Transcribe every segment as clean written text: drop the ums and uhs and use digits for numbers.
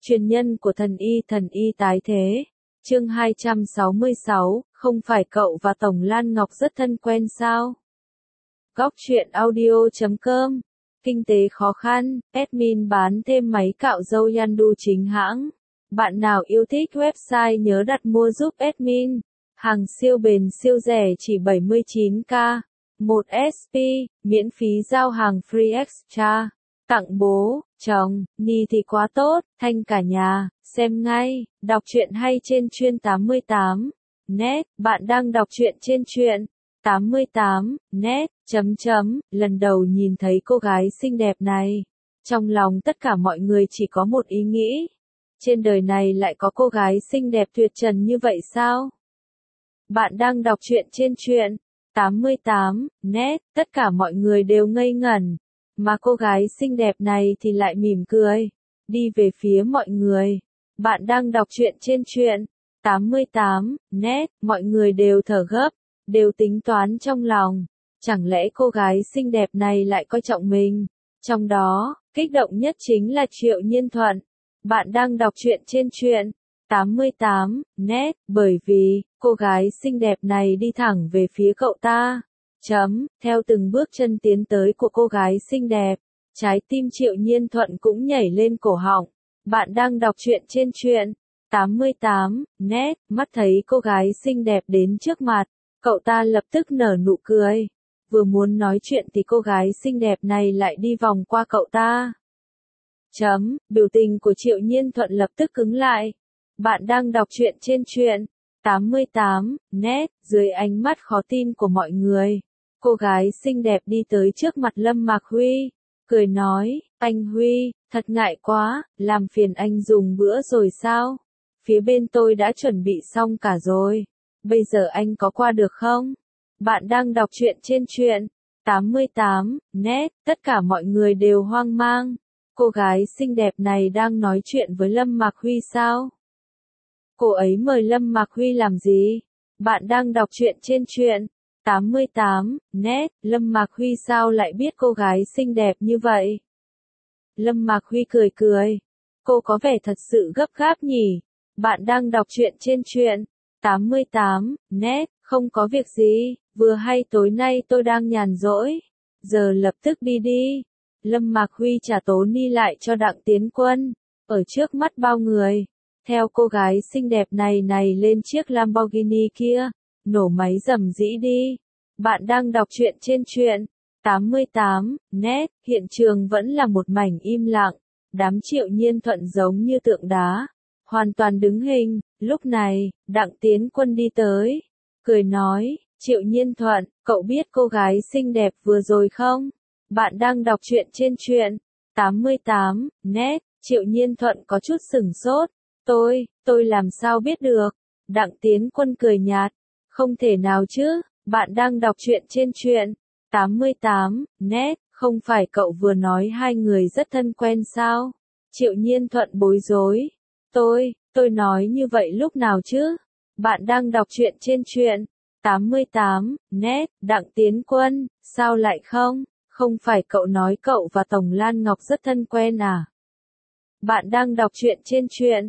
Truyền nhân của thần y tái thế. Chương 266, không phải cậu và Tổng Lan Ngọc rất thân quen sao? Góc truyện audio.com. Kinh tế khó khăn, admin bán thêm máy cạo râu Yandu chính hãng. Bạn nào yêu thích website nhớ đặt mua giúp admin. Hàng siêu bền siêu rẻ chỉ 79k. 1 SP, miễn phí giao hàng free extra. Tặng bố, chồng, ni thì quá tốt, thanh cả nhà, xem ngay, đọc truyện hay trên Truyện 88 net, bạn đang đọc truyện trên Truyện 88 net, lần đầu nhìn thấy cô gái xinh đẹp này. Trong lòng tất cả mọi người chỉ có một ý nghĩ. Trên đời này lại có cô gái xinh đẹp tuyệt trần như vậy sao? Bạn đang đọc truyện trên Truyện 88 net, tất cả mọi người đều ngây ngẩn. Mà cô gái xinh đẹp này thì lại mỉm cười, đi về phía mọi người. Bạn đang đọc truyện trên Truyện 88 net, mọi người đều thở gấp, đều tính toán trong lòng. Chẳng lẽ cô gái xinh đẹp này lại coi trọng mình? Trong đó, kích động nhất chính là Triệu Nhiên Thuận. Bạn đang đọc truyện trên Truyện 88 net, bởi vì, cô gái xinh đẹp này đi thẳng về phía cậu ta. Theo từng bước chân tiến tới của cô gái xinh đẹp, trái tim Triệu Nhiên Thuận cũng nhảy lên cổ họng. Bạn đang đọc truyện trên Truyện 88 net, mắt thấy cô gái xinh đẹp đến trước mặt, cậu ta lập tức nở nụ cười. Vừa muốn nói chuyện thì cô gái xinh đẹp này lại đi vòng qua cậu ta. Biểu tình của Triệu Nhiên Thuận lập tức cứng lại. Bạn đang đọc truyện trên Truyện 88 net, dưới ánh mắt khó tin của mọi người. Cô gái xinh đẹp đi tới trước mặt Lâm Mạc Huy, cười nói, anh Huy, thật ngại quá, làm phiền anh dùng bữa rồi sao? Phía bên tôi đã chuẩn bị xong cả rồi, bây giờ anh có qua được không? Bạn đang đọc truyện trên Truyện 88 net, tất cả mọi người đều hoang mang. Cô gái xinh đẹp này đang nói chuyện với Lâm Mạc Huy sao? Cô ấy mời Lâm Mạc Huy làm gì? Bạn đang đọc truyện trên Truyện 88 net, Lâm Mạc Huy sao lại biết cô gái xinh đẹp như vậy? Lâm Mạc Huy cười cười. Cô có vẻ thật sự gấp gáp nhỉ? Bạn đang đọc truyện trên Truyện 88 net, không có việc gì, vừa hay tối nay tôi đang nhàn rỗi. Giờ lập tức đi đi. Lâm Mạc Huy trả tố ni lại cho Đặng Tiến Quân, ở trước mắt bao người. Theo cô gái xinh đẹp này lên chiếc Lamborghini kia, nổ máy rầm rĩ đi. Bạn đang đọc truyện trên Truyện 88 net, hiện trường vẫn là một mảnh im lặng. Đám Triệu Nhiên Thuận giống như tượng đá, hoàn toàn đứng hình. Lúc này, Đặng Tiến Quân đi tới, cười nói, Triệu Nhiên Thuận, cậu biết cô gái xinh đẹp vừa rồi không? Bạn đang đọc truyện trên Truyện 88 net, Triệu Nhiên Thuận có chút sửng sốt. Tôi làm sao biết được? Đặng Tiến Quân cười nhạt, không thể nào chứ, bạn đang đọc truyện trên Truyện 88 net, không phải cậu vừa nói hai người rất thân quen sao? Triệu Nhiên Thuận bối rối. Tôi nói như vậy lúc nào chứ? Bạn đang đọc truyện trên Truyện 88 net, Đặng Tiến Quân, sao lại không? Không phải cậu nói cậu và Tổng Lan Ngọc rất thân quen à? Bạn đang đọc truyện trên Truyện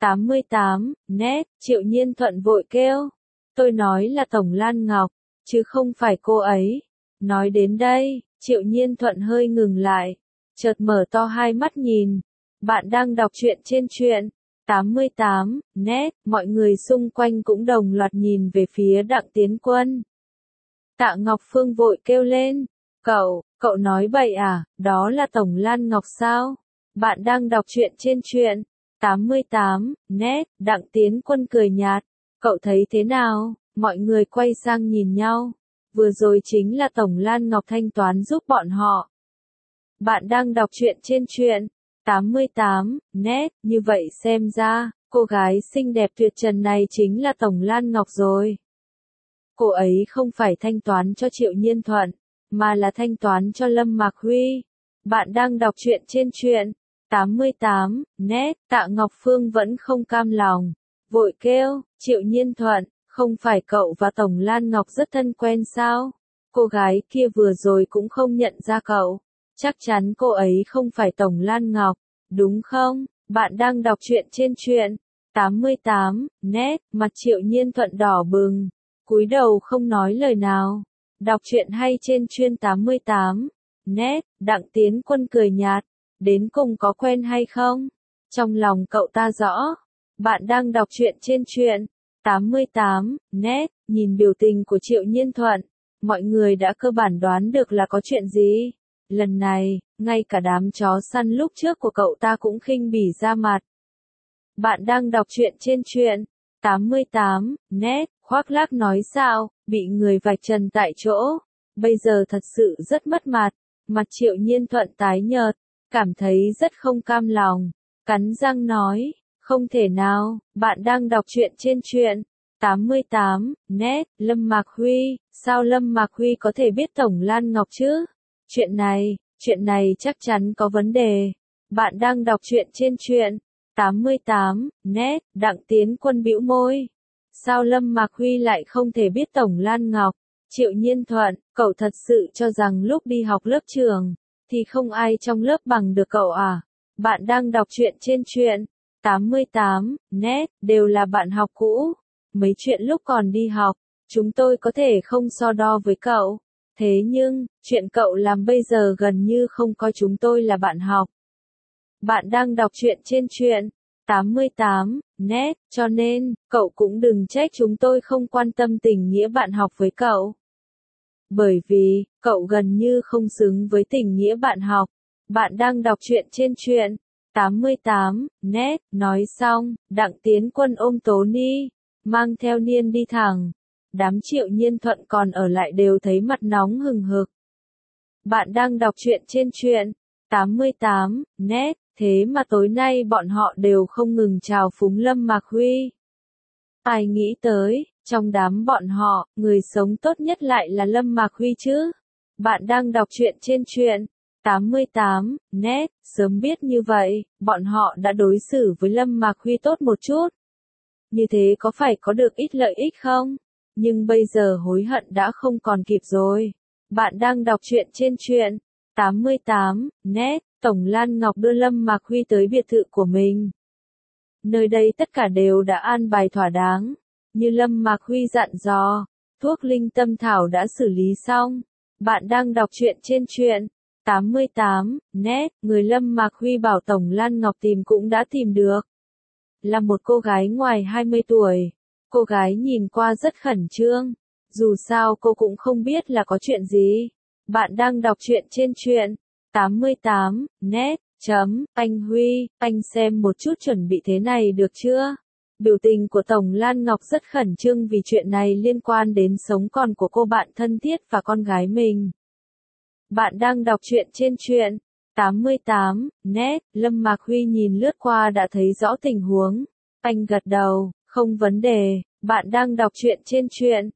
88 net, Triệu Nhiên Thuận vội kêu. Tôi nói là Tổng Lan Ngọc, chứ không phải cô ấy. Nói đến đây, Triệu Nhiên Thuận hơi ngừng lại, chợt mở to hai mắt nhìn. Bạn đang đọc truyện trên Truyện 88 net, mọi người xung quanh cũng đồng loạt nhìn về phía Đặng Tiến Quân. Tạ Ngọc Phương vội kêu lên, cậu nói bậy à, đó là Tổng Lan Ngọc sao? Bạn đang đọc truyện trên Truyện 88 net, Đặng Tiến Quân cười nhạt, cậu thấy thế nào? Mọi người quay sang nhìn nhau. Vừa rồi chính là Tổng Lan Ngọc thanh toán giúp bọn họ. Bạn đang đọc truyện trên Truyện 88 net, như vậy xem ra, cô gái xinh đẹp tuyệt trần này chính là Tổng Lan Ngọc rồi. Cô ấy không phải thanh toán cho Triệu Nhiên Thuận, mà là thanh toán cho Lâm Mạc Huy. Bạn đang đọc truyện trên Truyện 88 net, Tạ Ngọc Phương vẫn không cam lòng, vội kêu, Triệu Nhiên Thuận, không phải cậu và Tổng Lan Ngọc rất thân quen sao? Cô gái kia vừa rồi cũng không nhận ra cậu. Chắc chắn cô ấy không phải Tổng Lan Ngọc, đúng không? Bạn đang đọc truyện trên truyện 88 net, mặt Triệu Nhiên Thuận đỏ bừng, cúi đầu không nói lời nào. Đọc truyện hay trên chuyên 88 net, Đặng Tiến Quân cười nhạt, đến cùng có quen hay không? Trong lòng cậu ta rõ. Bạn đang đọc truyện trên truyện 88 net, nhìn biểu tình của Triệu Nhiên Thuận, mọi người đã cơ bản đoán được là có chuyện gì. Lần này, ngay cả đám chó săn lúc trước của cậu ta cũng khinh bỉ ra mặt. Bạn đang đọc truyện trên truyện 88 net, khoác lác nói sao, bị người vạch trần tại chỗ. Bây giờ thật sự rất mất mặt. Mặt Triệu Nhiên Thuận tái nhợt, cảm thấy rất không cam lòng, cắn răng nói, không thể nào. Bạn đang đọc truyện trên truyện 88 net, Lâm Mạc Huy, sao Lâm Mạc Huy có thể biết Tổng Lan Ngọc chứ? Chuyện này chắc chắn có vấn đề. Bạn đang đọc truyện trên truyện 88 net, Đặng Tiến Quân bĩu môi. Sao Lâm Mạc Huy lại không thể biết Tổng Lan Ngọc? Triệu Nhiên Thuận, cậu thật sự cho rằng lúc đi học lớp trường, thì không ai trong lớp bằng được cậu à? Bạn đang đọc truyện trên truyện 88 net, đều là bạn học cũ. Mấy chuyện lúc còn đi học, chúng tôi có thể không so đo với cậu. Thế nhưng, chuyện cậu làm bây giờ gần như không coi chúng tôi là bạn học. Bạn đang đọc truyện trên truyện 88 net, cho nên, cậu cũng đừng trách chúng tôi không quan tâm tình nghĩa bạn học với cậu. Bởi vì, cậu gần như không xứng với tình nghĩa bạn học. Bạn đang đọc truyện trên truyện 88 net, nói xong, Đặng Tiến Quân ôm Tố Ni, mang theo Niên đi thẳng. Đám Triệu Nhiên Thuận còn ở lại đều thấy mặt nóng hừng hực. Bạn đang đọc truyện trên truyện 88 net, thế mà tối nay bọn họ đều không ngừng chào phúng Lâm Mạc Huy. Ai nghĩ tới, trong đám bọn họ, người sống tốt nhất lại là Lâm Mạc Huy chứ? Bạn đang đọc truyện trên truyện 88 net, sớm biết như vậy, bọn họ đã đối xử với Lâm Mạc Huy tốt một chút. Như thế có phải có được ít lợi ích không? Nhưng bây giờ hối hận đã không còn kịp rồi. Bạn đang đọc truyện trên truyện 88 net, Tổng Lan Ngọc đưa Lâm Mạc Huy tới biệt thự của mình. Nơi đây tất cả đều đã an bài thỏa đáng, như Lâm Mạc Huy dặn dò, thuốc linh tâm thảo đã xử lý xong. Bạn đang đọc truyện trên truyện 88 net, người Lâm Mạc Huy bảo Tổng Lan Ngọc tìm cũng đã tìm được. Là một cô gái ngoài 20 tuổi. Cô gái nhìn qua rất khẩn trương. Dù sao cô cũng không biết là có chuyện gì. Bạn đang đọc truyện trên truyện 88 net, anh Huy, anh xem một chút chuẩn bị thế này được chưa? Biểu tình của Tổng Lan Ngọc rất khẩn trương vì chuyện này liên quan đến sống còn của cô bạn thân thiết và con gái mình. Bạn đang đọc truyện trên truyện 88 net, Lâm Mạc Huy nhìn lướt qua đã thấy rõ tình huống. Anh gật đầu, không vấn đề. Bạn đang đọc truyện trên truyện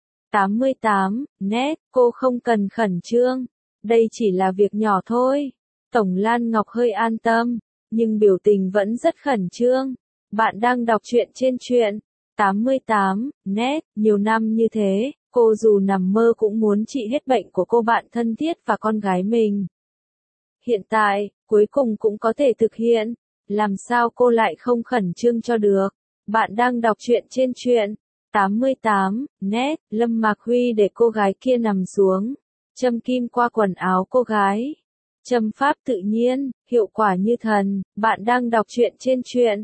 88 net, cô không cần khẩn trương. Đây chỉ là việc nhỏ thôi. Tổng Lan Ngọc hơi an tâm, nhưng biểu tình vẫn rất khẩn trương. Bạn đang đọc truyện trên truyện 88 net, nhiều năm như thế, cô dù nằm mơ cũng muốn trị hết bệnh của cô bạn thân thiết và con gái mình. Hiện tại, cuối cùng cũng có thể thực hiện, làm sao cô lại không khẩn trương cho được. Bạn đang đọc truyện trên truyện 88 net, Lâm Mạc Huy để cô gái kia nằm xuống, châm kim qua quần áo cô gái. Châm pháp tự nhiên, hiệu quả như thần. Bạn đang đọc truyện trên truyện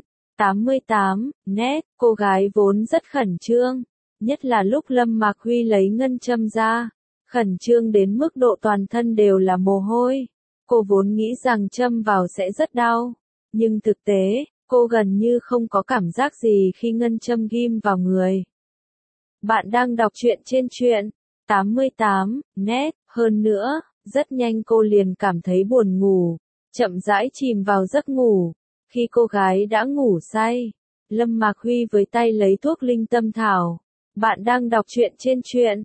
88 net, cô gái vốn rất khẩn trương, nhất là lúc Lâm Mạc Huy lấy ngân châm ra, khẩn trương đến mức độ toàn thân đều là mồ hôi. Cô vốn nghĩ rằng châm vào sẽ rất đau, nhưng thực tế, cô gần như không có cảm giác gì khi ngân châm ghim vào người. Bạn đang đọc truyện trên truyện 88 net, hơn nữa, rất nhanh cô liền cảm thấy buồn ngủ, chậm rãi chìm vào giấc ngủ. Khi cô gái đã ngủ say, Lâm Mạc Huy với tay lấy thuốc linh tâm thảo. Bạn đang đọc truyện trên truyện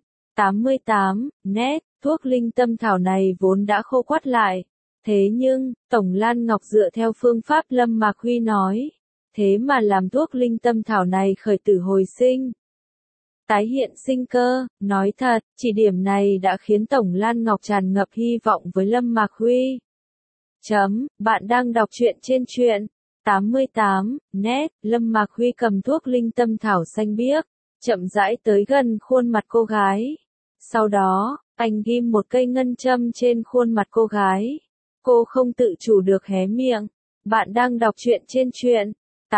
88 net, thuốc linh tâm thảo này vốn đã khô quắt lại. Thế nhưng, Tổng Lan Ngọc dựa theo phương pháp Lâm Mạc Huy nói, thế mà làm thuốc linh tâm thảo này khởi tử hồi sinh. Tái hiện sinh cơ, nói thật, chỉ điểm này đã khiến Tổng Lan Ngọc tràn ngập hy vọng với Lâm Mạc Huy. Bạn đang đọc truyện trên truyện 88, nét, Lâm Mạc Huy cầm thuốc linh tâm thảo xanh biếc, chậm rãi tới gần khuôn mặt cô gái. Sau đó, anh ghim một cây ngân châm trên khuôn mặt cô gái. Cô không tự chủ được hé miệng. Bạn đang đọc truyện trên truyện.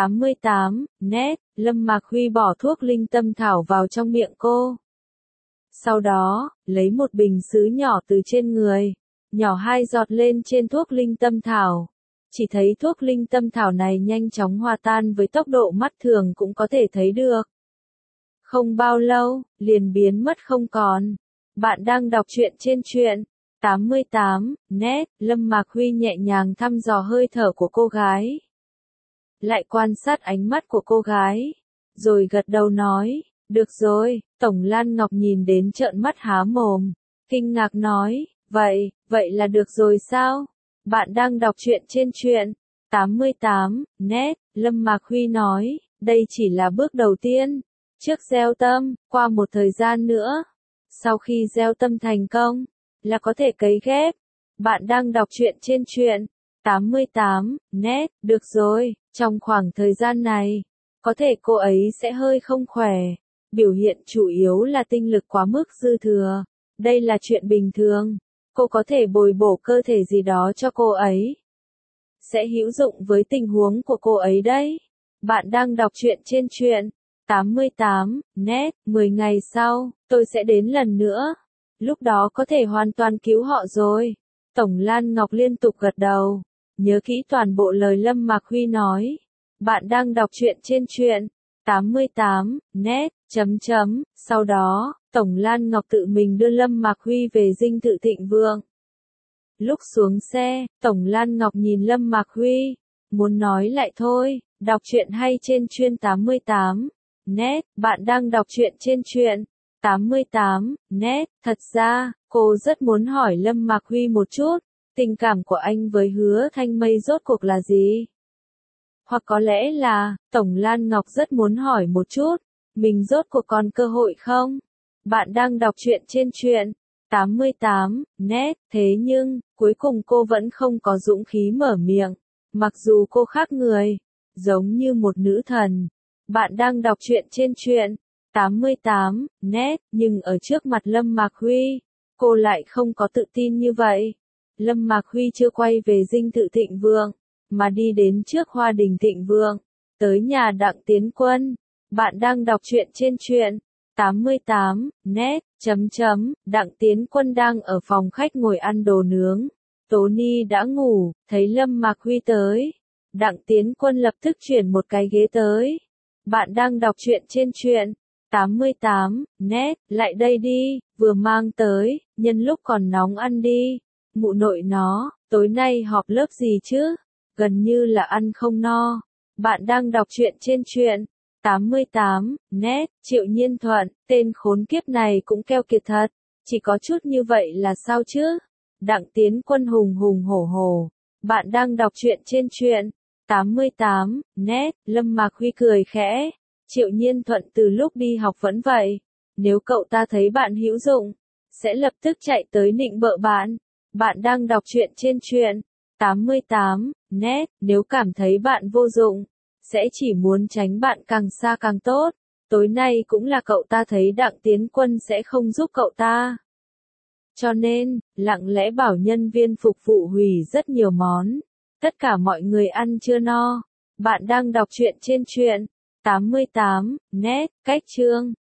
88, nét, Lâm Mạc Huy bỏ thuốc linh tâm thảo vào trong miệng cô. Sau đó, lấy một bình sứ nhỏ từ trên người, nhỏ 2 giọt lên trên thuốc linh tâm thảo. Chỉ thấy thuốc linh tâm thảo này nhanh chóng hòa tan với tốc độ mắt thường cũng có thể thấy được. Không bao lâu, liền biến mất không còn. Bạn đang đọc truyện trên truyện. 88, nét, Lâm Mạc Huy nhẹ nhàng thăm dò hơi thở của cô gái. Lại quan sát ánh mắt của cô gái. Rồi gật đầu nói, được rồi, Tổng Lan Ngọc nhìn đến trợn mắt há mồm. Kinh ngạc nói, vậy là được rồi sao? Bạn đang đọc truyện trên truyện. 88, nét, Lâm Mạc Huy nói, đây chỉ là bước đầu tiên. Trước gieo tâm, qua một thời gian nữa. Sau khi gieo tâm thành công, là có thể cấy ghép. Bạn đang đọc truyện trên truyện. 88, nét, được rồi, trong khoảng thời gian này, có thể cô ấy sẽ hơi không khỏe. Biểu hiện chủ yếu là tinh lực quá mức dư thừa. Đây là chuyện bình thường. Cô có thể bồi bổ cơ thể gì đó cho cô ấy. Sẽ hữu dụng với tình huống của cô ấy đấy. Bạn đang đọc truyện trên truyện. 88, nét, 10 ngày sau, tôi sẽ đến lần nữa. Lúc đó có thể hoàn toàn cứu họ rồi. Tổng Lan Ngọc liên tục gật đầu. Nhớ kỹ toàn bộ lời Lâm Mạc Huy nói. Bạn đang đọc truyện trên truyện. 88, nét, Sau đó, Tổng Lan Ngọc tự mình đưa Lâm Mạc Huy về dinh thự Thịnh Vượng. Lúc xuống xe, Tổng Lan Ngọc nhìn Lâm Mạc Huy. Muốn nói lại thôi, đọc truyện hay trên truyện 88. Nét, bạn đang đọc truyện trên truyện. 88, nét, thật ra, cô rất muốn hỏi Lâm Mạc Huy một chút, tình cảm của anh với Hứa Thanh Mây rốt cuộc là gì? Hoặc có lẽ là, Tổng Lan Ngọc rất muốn hỏi một chút, mình rốt cuộc còn cơ hội không? Bạn đang đọc truyện trên truyện. 88, nét, thế nhưng, cuối cùng cô vẫn không có dũng khí mở miệng, mặc dù cô khác người, giống như một nữ thần. Bạn đang đọc truyện trên truyện. 88, nét, nhưng ở trước mặt Lâm Mạc Huy, cô lại không có tự tin như vậy. Lâm Mạc Huy chưa quay về dinh thự Thịnh Vượng, mà đi đến trước Hoa Đình Thịnh Vượng, tới nhà Đặng Tiến Quân. Bạn đang đọc truyện trên truyện. 88, nét, Đặng Tiến Quân đang ở phòng khách ngồi ăn đồ nướng. Tony đã ngủ, thấy Lâm Mạc Huy tới. Đặng Tiến Quân lập tức chuyển một cái ghế tới. Bạn đang đọc truyện trên truyện. 88, nét, lại đây đi, vừa mang tới, nhân lúc còn nóng ăn đi. Mụ nội nó, tối nay họp lớp gì chứ? Gần như là ăn không no. Bạn đang đọc truyện trên truyện. 88, nét, Triệu Nhiên Thuận, tên khốn kiếp này cũng keo kiệt thật. Chỉ có chút như vậy là sao chứ? Đặng Tiến Quân hùng hùng hổ hổ. Bạn đang đọc truyện trên truyện. 88, nét, Lâm Mạc Huy cười khẽ. Triệu Nhiên Thuận từ lúc đi học vẫn vậy. Nếu cậu ta thấy bạn hữu dụng, sẽ lập tức chạy tới nịnh bợ bạn. Bạn đang đọc truyện trên truyện. 88, nét, nếu cảm thấy bạn vô dụng, sẽ chỉ muốn tránh bạn càng xa càng tốt. Tối nay cũng là cậu ta thấy Đặng Tiến Quân sẽ không giúp cậu ta. Cho nên, lặng lẽ bảo nhân viên phục vụ hủy rất nhiều món. Tất cả mọi người ăn chưa no. Bạn đang đọc truyện trên truyện. 88, nét, cách chương.